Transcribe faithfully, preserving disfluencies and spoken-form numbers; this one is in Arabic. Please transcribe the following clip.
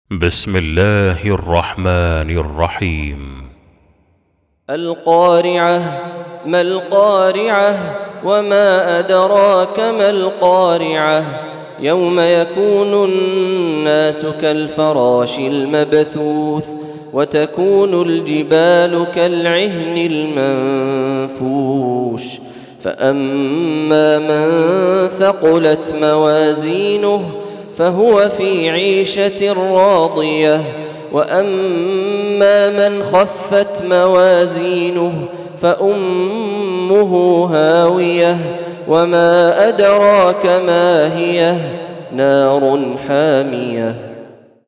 بسم الله الرحمن الرحيم. القارعة. ما القارعة وما أدراك ما القارعة يوم يكون الناس كالفراش المبثوث وتكون الجبال كالعهن المنفوش فأما من ثقلت موازينه فهو في عيشة راضية وأما من خفت موازينه فأمه هاوية وما أدراك ما هي نار حامية.